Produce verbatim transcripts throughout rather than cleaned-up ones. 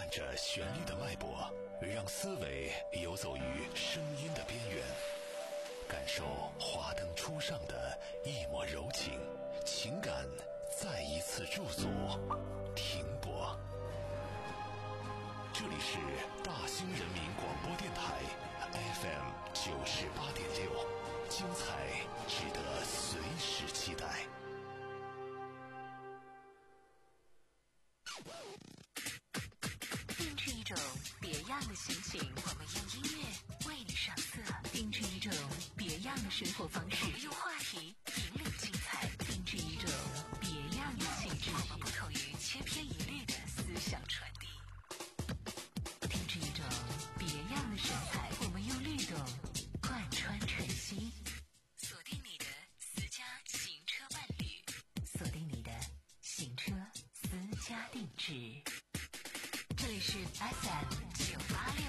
伴着旋律的脉搏，让思维游走于声音的边缘，感受华灯初上的一抹柔情，情感再一次驻足停泊。这里是大兴人民广播电台 F M 九十八点六，精彩值得随时期待。 定制一种别样的心情，我们用音乐为你上色；定制一种别样的生活方式，我们用话题引领精彩；定制一种别样的气质，我们不同于千篇一律的思想传递；定制一种别样的神采，我们用律动贯穿晨曦。锁定你的私家行车伴侣，锁定你的行车私家定制。这里是 F M 九八六。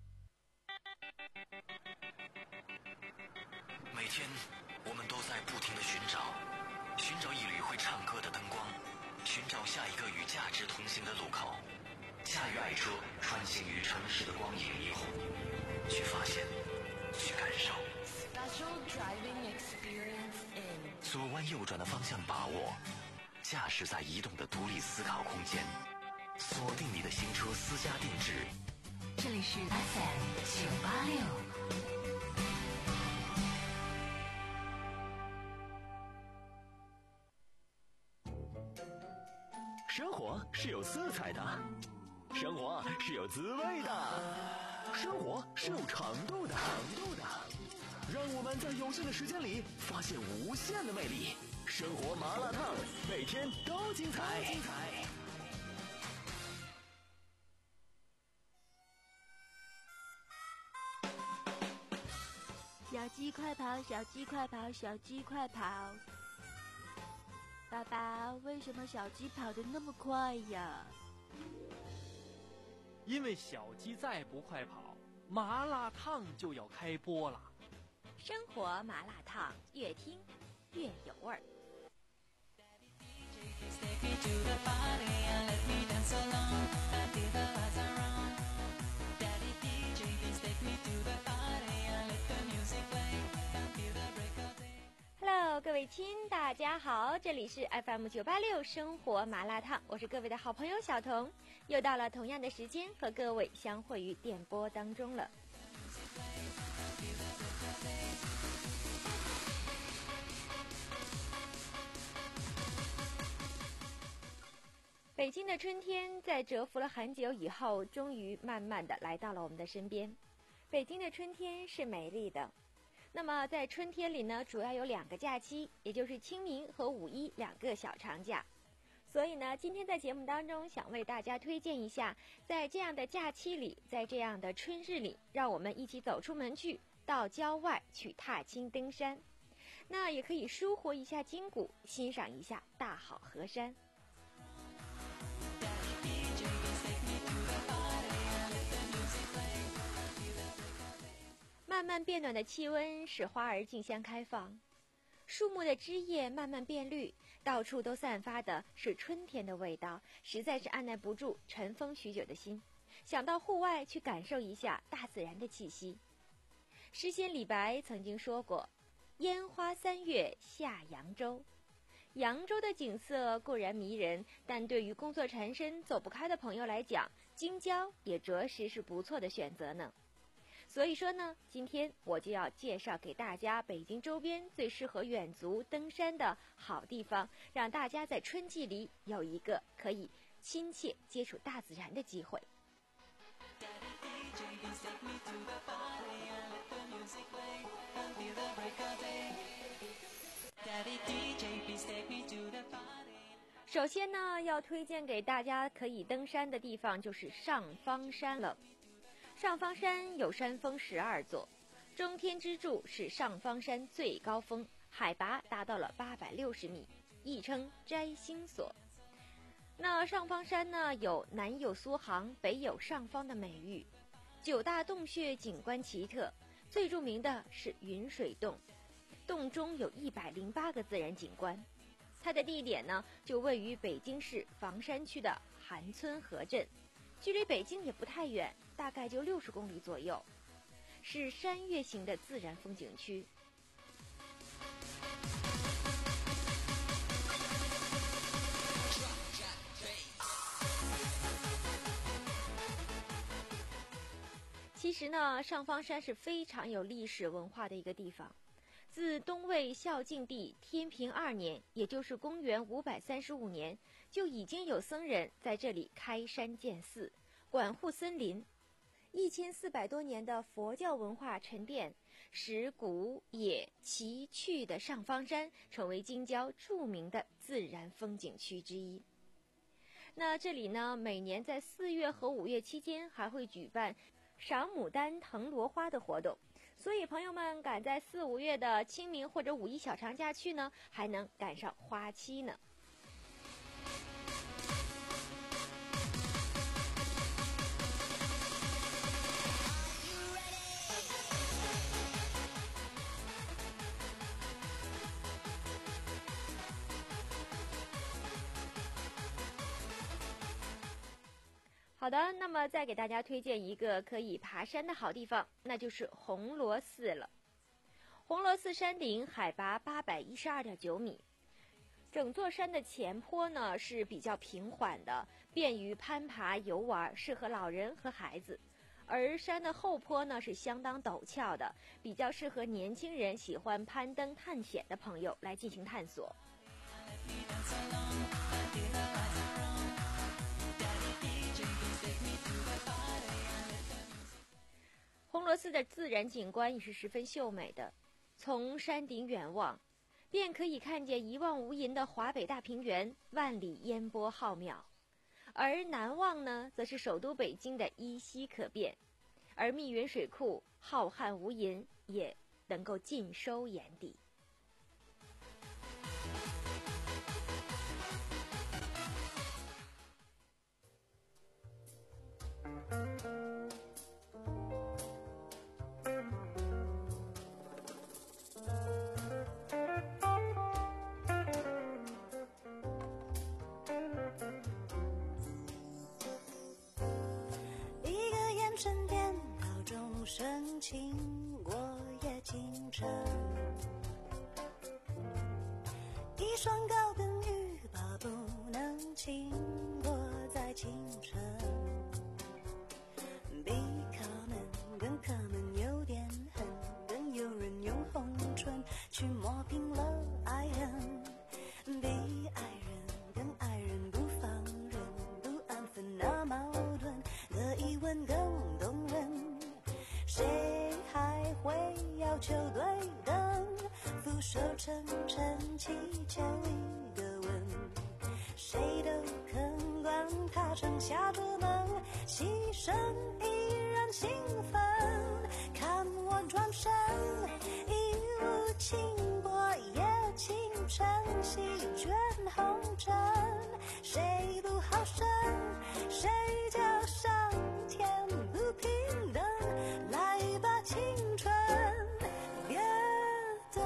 每天我们都在不停地寻找，寻找一缕会唱歌的灯光，寻找下一个与价值同行的路口，驾驭爱车穿行于城市的光影霓虹，去发现，去感受。左弯右转的方向把握，驾驶在移动的独立思考空间，锁定你的行车私家定制。 这里是 F M 九八六。 生活是有色彩的，生活是有滋味的，生活是有长度的，长度的。让我们在有限的时间里发现无限的魅力。生活麻辣烫，每天都精彩。精彩。 小鸡快跑，小鸡快跑，小鸡快跑！爸爸，为什么小鸡跑得那么快呀？ 因为小鸡再不快跑，麻辣烫就要开播了。 生活麻辣烫，越听越有味儿。Hello， 各位亲，大家好，这里是 F M 九八六生活麻辣烫，我是各位的好朋友小彤，又到了同样的时间和各位相会于电波当中了。北京的春天在蛰伏了很久以后，终于慢慢的来到了我们的身边。北京的春天是美丽的。那么在春天里呢，主要有两个假期，也就是清明和五一两个小长假。所以呢，今天在节目当中想为大家推荐一下，在这样的假期里，在这样的春日里，让我们一起走出门去，到郊外去踏青登山。那也可以舒活一下筋骨，欣赏一下大好河山。慢慢变暖的气温使花儿竞相开放，树木的枝叶慢慢变绿，到处都散发的是春天的味道，实在是按耐不住尘封许久的心，想到户外去感受一下大自然的气息。诗仙李白曾经说过，烟花三月下扬州。扬州的景色固然迷人，但对于工作缠身走不开的朋友来讲，京郊也着实是不错的选择呢。所以说呢，今天我就要介绍给大家北京周边最适合远足登山的好地方，让大家在春季里有一个可以亲切接触大自然的机会。首先呢，要推荐给大家可以登山的地方就是上方山了。上方山有山峰十二座，中天之柱是上方山最高峰，海拔达到了八百六十米，亦称摘星所。那上方山呢，有南有苏杭，北有上方的美誉，九大洞穴景观奇特，最著名的是云水洞，洞中有一百零八个自然景观。它的地点呢，就位于北京市房山区的韩村河镇， 距离北京也不太远，大概就六十公里左右，是山岳型的自然风景区。其实呢，上方山是非常有历史文化的一个地方。自东魏孝静帝天平二年，也就是公元五百三十五年，就已经有僧人在这里开山建寺，管护森林。一千四百多年的佛教文化沉淀，使古野奇趣的上方山成为京郊著名的自然风景区之一。那这里呢，每年在四月和五月期间还会举办赏牡丹、藤萝花的活动，所以朋友们赶在四五月的清明或者五一小长假去呢，还能赶上花期呢。好的，那么再给大家推荐一个可以爬山的好地方，那就是红螺寺了。红螺寺山顶海拔八百一十二点九米，整座山的前坡呢是比较平缓的，便于攀爬游玩，适合老人和孩子。而山的后坡呢是相当陡峭的，比较适合年轻人喜欢攀登探险的朋友来进行探索。红螺寺的自然景观也是十分秀美的，从山顶远望，便可以看见一望无垠的华北大平原，万里烟波浩渺；而南望呢，则是首都北京的依稀可辨，而密云水库浩瀚无垠，也能够尽收眼底。 深情过夜清晨，一双高跟雨把不能轻过在清晨，比他们更他们有点恨，更有人用红唇去磨平了爱人，比爱人更爱人，不放任不安分那矛盾的疑问更动人。谁还会要求对等，俯首称臣祈求一个吻，谁都肯管他城下之门，牺牲依然兴奋，看我转身一路经过夜清晨，席卷红尘，谁不好生，谁叫上天不平等，来吧青春别等。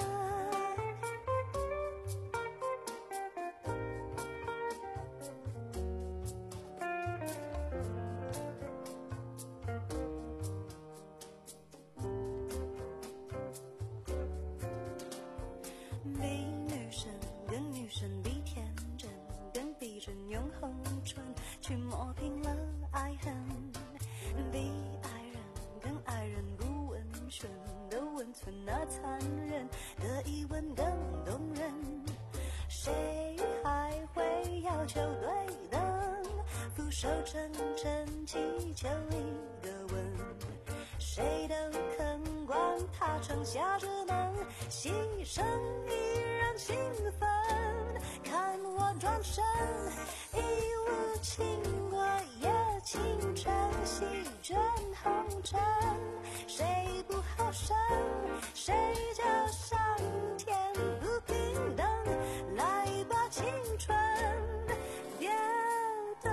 比女生跟女生比天真，更逼真用红唇去磨平了爱恨，比爱人跟爱人不温顺的温存那残忍的疑问更动人，谁还会要求对等，俯首称臣祈求一个吻，谁都肯管他城下之门，牺牲依然兴奋，看我转身一路经过夜清晨，席卷红尘，谁不好生，谁叫上天不平等，来吧青春别等。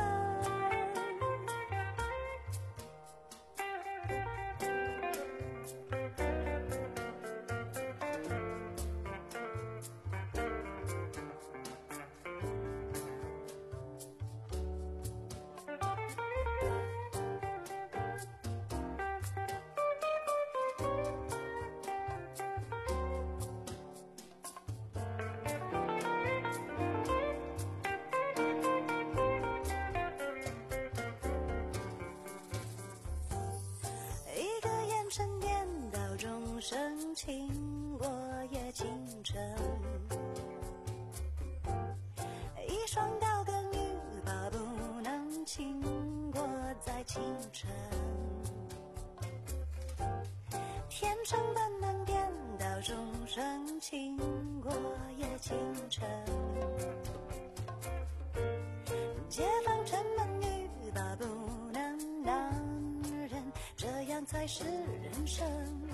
上斑斓颠倒，钟声倾过夜清晨。解放沉闷欲罢不能让人，这样才是人生。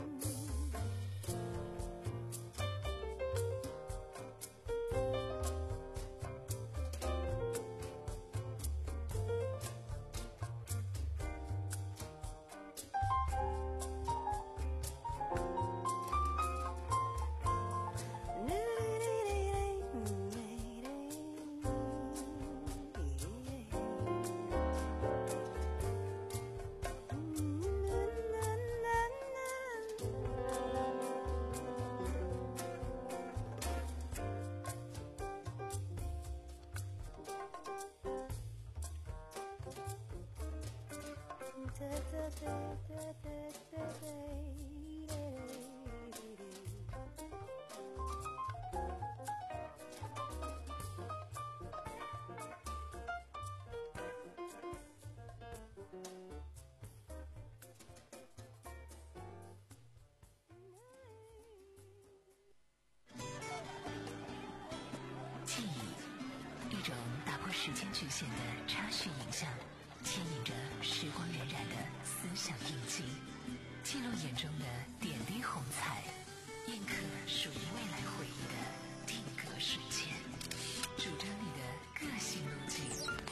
记忆，一种打破时间局限的插叙影像，牵引着时光荏苒的思想印记，记录眼中的点滴红彩，印刻属于未来回忆的定格瞬间，主张你的个性路径。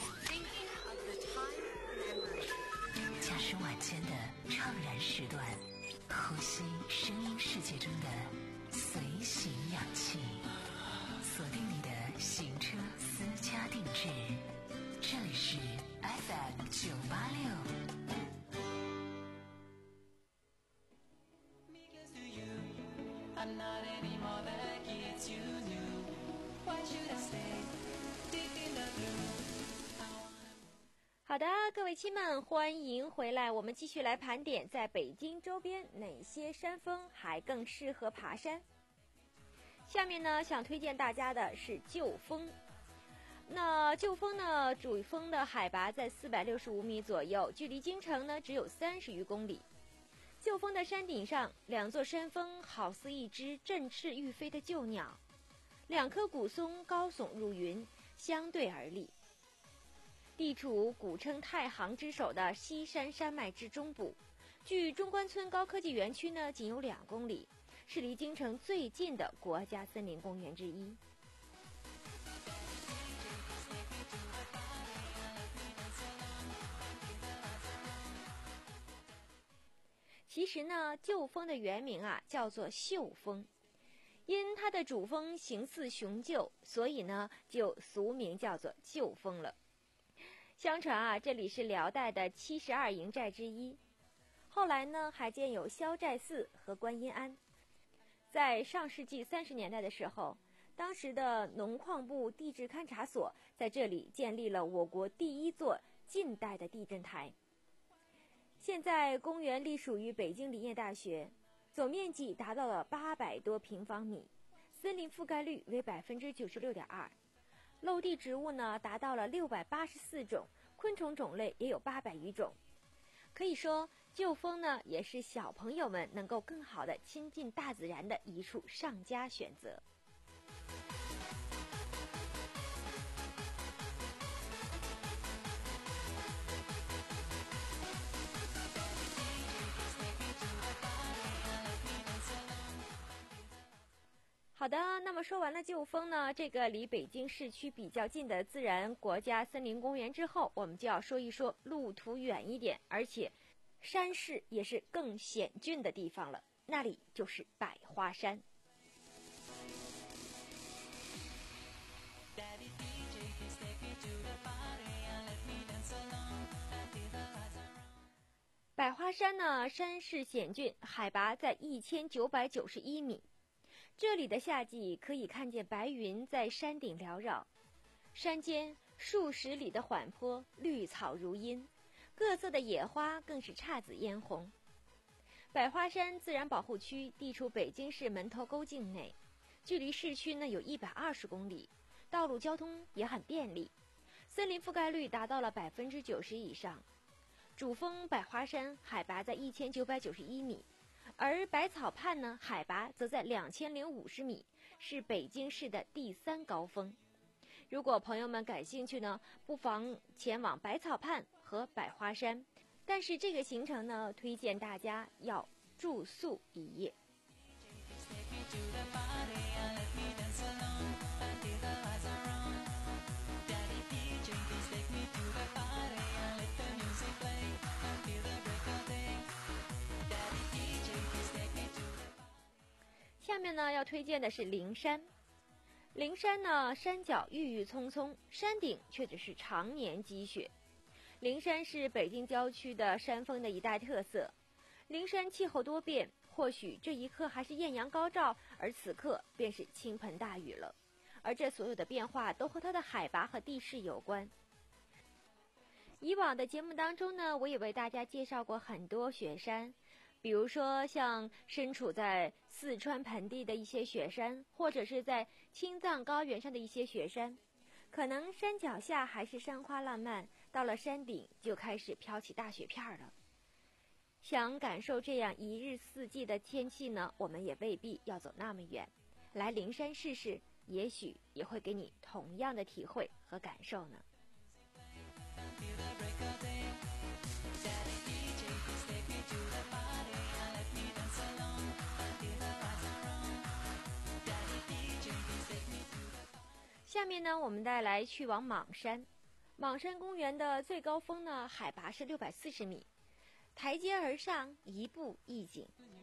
驾驶晚间的怅然时段，呼吸声音世界中的随行氧气，锁定你的行车私家定制，这里是 F M 九八六。 好的，各位亲们，欢迎回来。我们继续来盘点在北京周边哪些山峰还更适合爬山。下面呢，想推荐大家的是旧峰。那旧峰呢，主峰的海拔在四百六十五米左右，距离京城呢只有三十余公里。旧峰的山顶上，两座山峰好似一只振翅欲飞的旧鸟，两棵古松高耸入云，相对而立。地处古称太行之首的西山山脉之中部，距中关村高科技园区呢仅有两公里，是离京城最近的国家森林公园之一。其实呢，旧峰的原名啊叫做秀峰，因它的主峰形似雄赳，所以呢就俗名叫做旧峰了。相传啊，这里是辽代的七十二营寨之一，后来呢还建有萧寨寺和观音庵。在上世纪三十年代的时候，当时的农矿部地质勘察所在这里建立了我国第一座近代的地震台。现在公园隶属于北京林业大学，总面积达到了八百多平方米，森林覆盖率为百分之九十六点二。陆地植物呢达到了六百八十四种，昆虫种类也有八百余种。可以说，旧峰呢也是小朋友们能够更好的亲近大自然的一处上佳选择。好的，那么说完了旧峰呢，这个离北京市区比较近的自然国家森林公园之后，我们就要说一说路途远一点，而且山势也是更险峻的地方了，那里就是百花山。百花山呢，山势险峻，海拔在一千九百九十一米。这里的夏季可以看见白云在山顶缭绕，山间数十里的缓坡，绿草如茵，各色的野花更是姹紫嫣红。百花山自然保护区地处北京市门头沟境内，距离市区呢有一百二十公里，道路交通也很便利，森林覆盖率达到了百分之九十以上。主峰百花山海拔在一千九百九十一米， 而百草畔呢，海拔则在两千零五十米，是北京市的第三高峰。如果朋友们感兴趣呢，不妨前往百草畔和百花山。但是这个行程呢，推荐大家要住宿一夜。下面呢要推荐的是灵山。灵山呢，山脚郁郁葱葱，山顶却只是常年积雪。灵山是北京郊区的山峰的一大特色。灵山气候多变，或许这一刻还是艳阳高照，而此刻便是倾盆大雨了。而这所有的变化都和它的海拔和地势有关。以往的节目当中呢，我也为大家介绍过很多雪山，比如说像身处在四川盆地的一些雪山，或者是在青藏高原上的一些雪山，可能山脚下还是山花烂漫，到了山顶就开始飘起大雪片了。想感受这样一日四季的天气呢，我们也未必要走那么远，来灵山试试，也许也会给你同样的体会和感受呢。下面呢，我们再来去往莽山。莽山公园的最高峰呢，海拔是六百四十米，台阶而上，一步一景。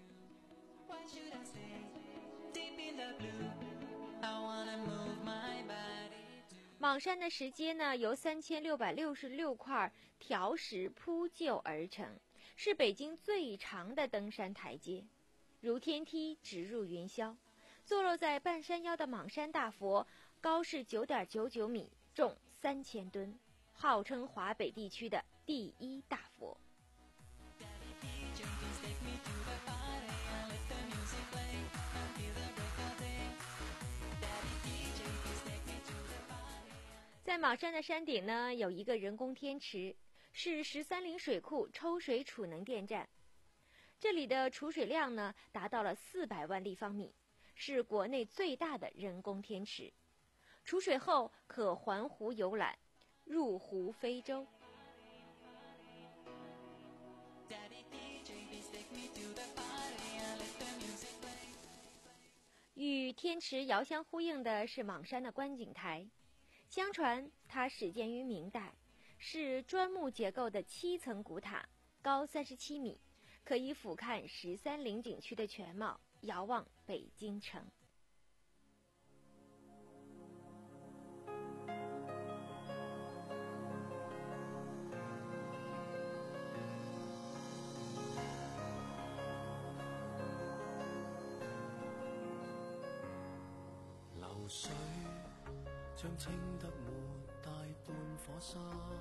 莽山的石阶呢，由三千六百六十六块条石铺就而成，是北京最长的登山台阶，如天梯直入云霄。坐落在半山腰的莽山大佛，高是九点九九米，重三千吨，号称华北地区的第一大佛。在莽山的山顶呢，有一个人工天池，是十三陵水库抽水储能电站。这里的储水量呢，达到了四百万立方米，是国内最大的人工天池。储水后可环湖游览，入湖飞舟。与天池遥相呼应的是莽山的观景台。相传它始建于明代，是砖木结构的七层古塔，高三十七米，可以俯瞰十三陵景区的全貌，遥望北京城。 流水將清得沒大半火沙，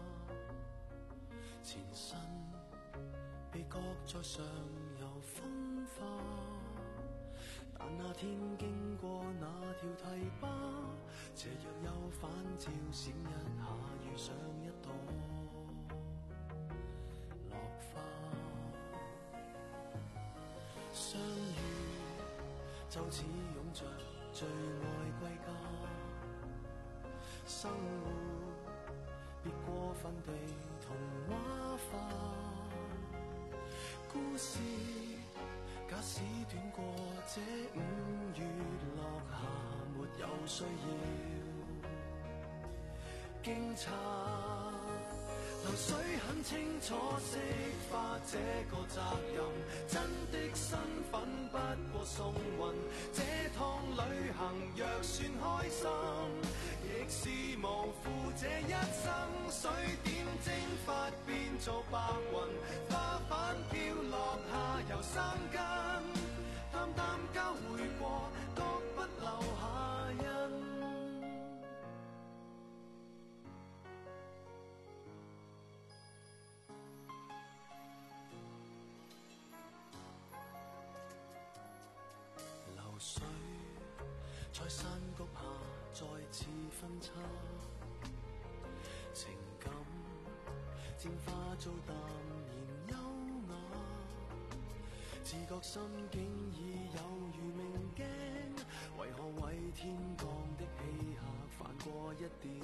前身被擱在上游風化，但那天經過那條堤壩，斜陽又反照閃一下，遇上一朵落花，相遇就似擁着最愛歸家，生活別過分地童話化，故事假使短過這五月落霞，沒有需要驚詫。流水很清楚釋化這個責任，真的身份不過送運，這趟旅行若算開心，亦是無負這一生。水點蒸發變做白雲，花瓣飄落下由生根，淡淡交會過，各不留下印。流水在山谷下再次分叉，情感漸化做淡然優雅， 自覺心境已有如明鏡，為何為天降的氣客泛過一點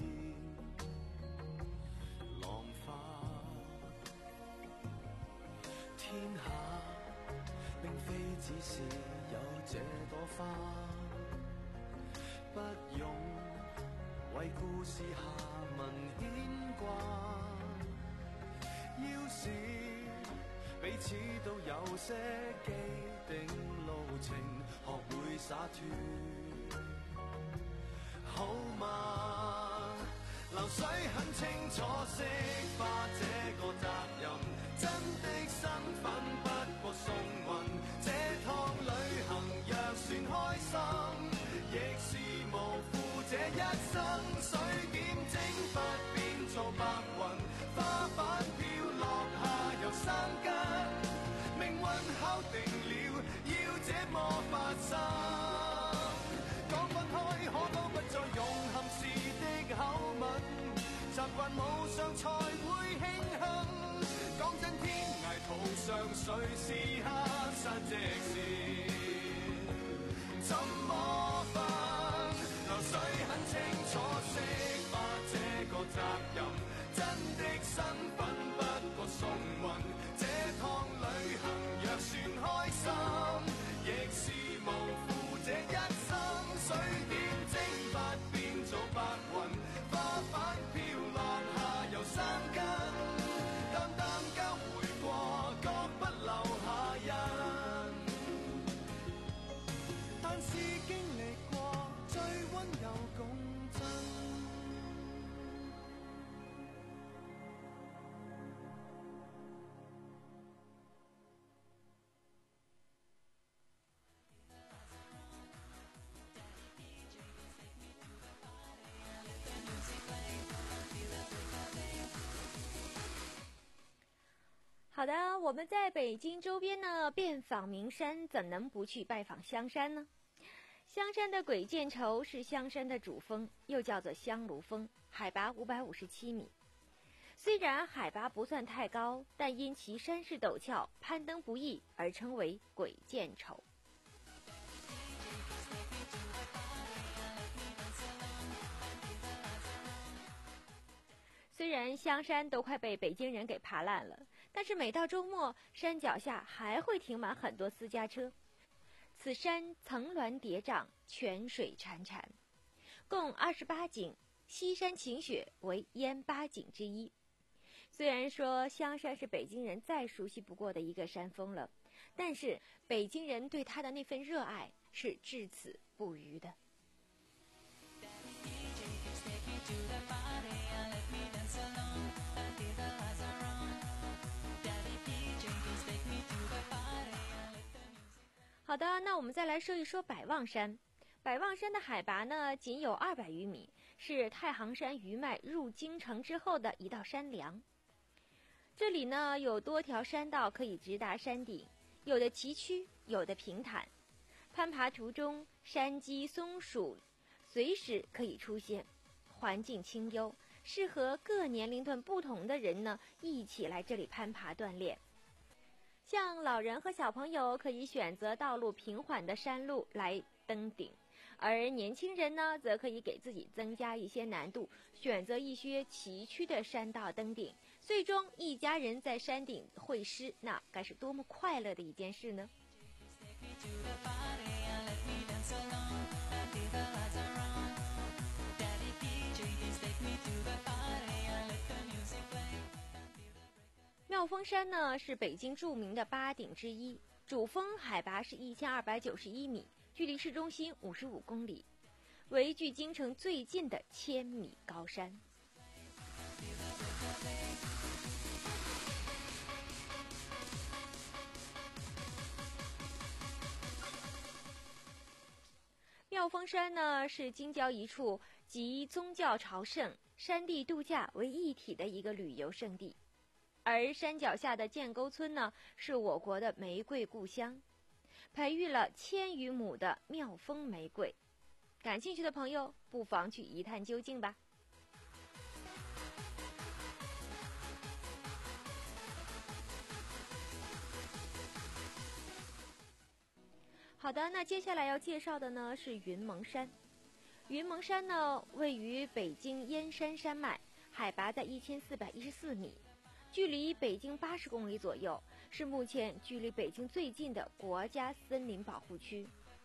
浪花？天下並非只是有這朵花，不用為故事下文牽掛。要是彼此都有些既定路程，學會灑脫好嗎？流水很清楚釋化這個責任，真的身份不過送運，這趟旅行若算開心，亦是無負這一生。水點蒸發變做白雲，花瓣飄落下又生根，命運敲定了要這麼發生。講分開可都不再用含事的口吻，習慣無常才會慶幸。講真天涯途上誰是黑山直線，怎麼分？流水很清楚釋化這個責任，真的身份不過送運，這趟旅行若算開心，亦是無負這一生。水點蒸發變做白雲，花瓣飄落下又生根，淡淡交回過，各不留下印。但是經歷過最溫柔共振。 好的，我们在北京周边呢遍访名山，怎能不去拜访香山呢？香山的鬼见愁是香山的主峰，又叫做香炉峰，海拔五百五十七米。虽然海拔不算太高，但因其山势陡峭，攀登不易，而称为鬼见愁。虽然香山都快被北京人给爬烂了，但是每到周末，山脚下还会停满很多私家车。此山层峦叠嶂，泉水潺潺，共二十八景，西山晴雪为燕八景之一。虽然说香山是北京人再熟悉不过的一个山峰了，但是北京人对它的那份热爱是至死不渝的。好的，那我们再来说一说百望山。百望山的海拔呢仅有二百余米，是太行山余脉入京城之后的一道山梁。这里呢有多条山道可以直达山顶，有的崎岖，有的平坦。攀爬途中，山鸡、松鼠随时可以出现，环境清幽，适合各年龄段不同的人呢一起来这里攀爬锻炼。像老人和小朋友可以选择道路平缓的山路来登顶，而年轻人呢则可以给自己增加一些难度，选择一些崎岖的山道登顶，最终一家人在山顶会师，那该是多么快乐的一件事呢？妙峰山呢是北京著名的八顶之一，主峰海拔是一千二百九十一米，距离市中心五十五公里，为距京城最近的千米高山。妙峰山呢是京郊一处集宗教朝圣、山地度假为一体的一个旅游胜地。而山脚下的建沟村呢，是我国的玫瑰故乡，培育了千余亩的妙峰玫瑰。感兴趣的朋友，不妨去一探究竟吧。 好的，那接下来要介绍的呢是云蒙山。云蒙山呢位于北京燕山山脉，海拔在一千四百一十四米，距离北京八十公里左右，是目前距离北京最近的国家森林保护区。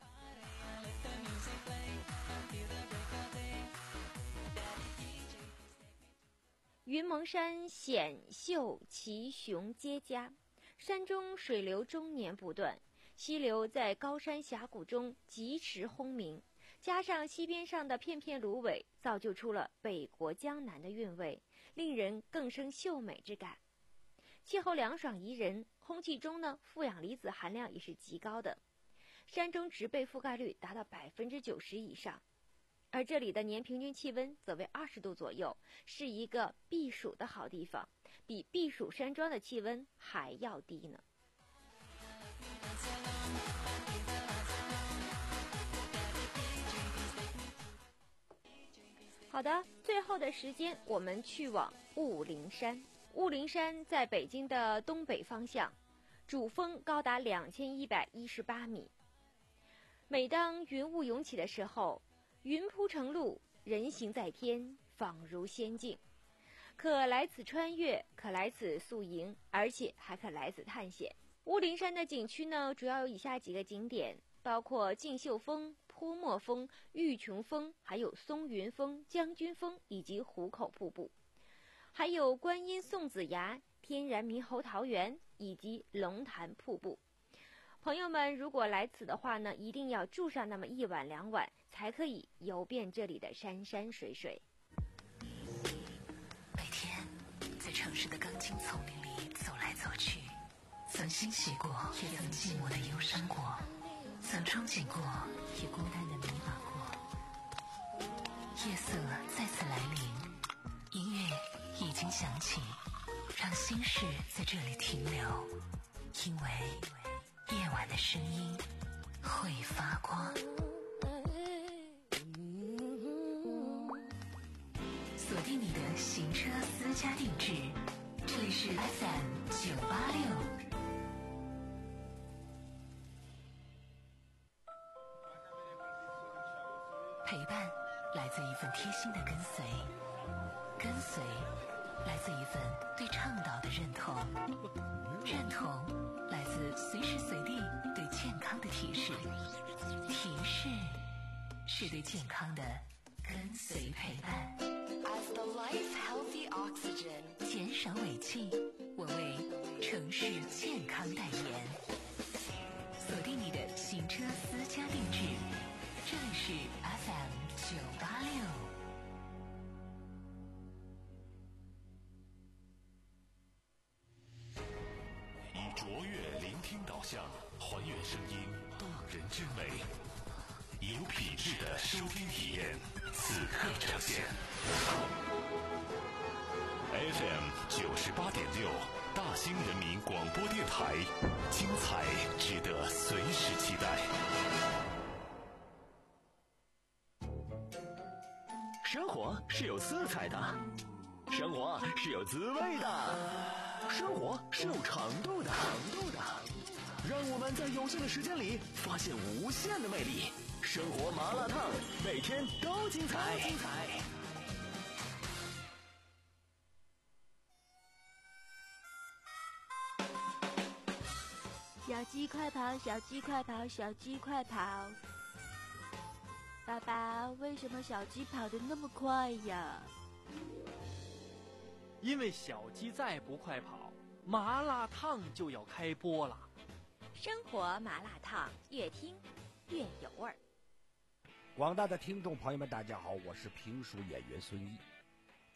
云蒙山险秀奇雄皆佳，山中水流终年不断，溪流在高山峡谷中疾驰轰鸣，加上溪边上的片片芦苇，造就出了北国江南的韵味，令人更生秀美之感。气候凉爽宜人，空气中呢负氧离子含量也是极高的，山中植被覆盖率达到百分之九十以上，而这里的年平均气温则为二十度左右，是一个避暑的好地方，比避暑山庄的气温还要低呢。好的，最后的时间我们去往雾灵山。雾灵山在北京的东北方向，主峰高达两千一百一十八米。每当云雾涌起的时候，云铺成路，人行在天，仿如仙境。可来此穿越，可来此宿营，而且还可来此探险。雾灵山的景区呢，主要有以下几个景点，包括竞秀峰、泼墨峰、玉琼峰，还有松云峰、将军峰以及湖口瀑布，还有观音送子崖、天然猕猴桃源以及龙潭瀑布。朋友们如果来此的话呢，一定要住上那么一晚两晚，才可以游遍这里的山山水水。 每天在城市的钢筋丛林里走来走去，曾欣喜过，也曾寂寞的忧伤过，曾憧憬过，也孤单的迷茫过。夜色再次来临，音乐已经响起，让心事在这里停留，因为夜晚的声音会发光。锁定你的行车私家定制，这里是 F M 九八六。陪伴来自一份贴心的跟随，跟随来自一份对倡导的认同，认同来自随时随地对健康的提示，提示是对健康的跟随陪伴。As the life healthy oxygen， 减少尾气，我为城市健康代言。锁定你的行车私家定制，这里是 F M 九八六。 以卓越聆听导向，还原声音动人之美，以有品质的收听体验，此刻呈现。F M 九十八点六，大兴人民广播电台，精彩值得随时期待。 生活是有色彩的，生活是有滋味的，生活是有长度的，长度的。让我们在有限的时间里发现无限的魅力。生活麻辣烫，每天都精彩。精彩。 小鸡快跑，小鸡快跑，小鸡快跑！爸爸，为什么小鸡跑得那么快呀？ 因为小鸡再不快跑，麻辣烫就要开播了。 生活麻辣烫，越听越有味儿。 广大的听众朋友们，大家好，我是评书演员孙一。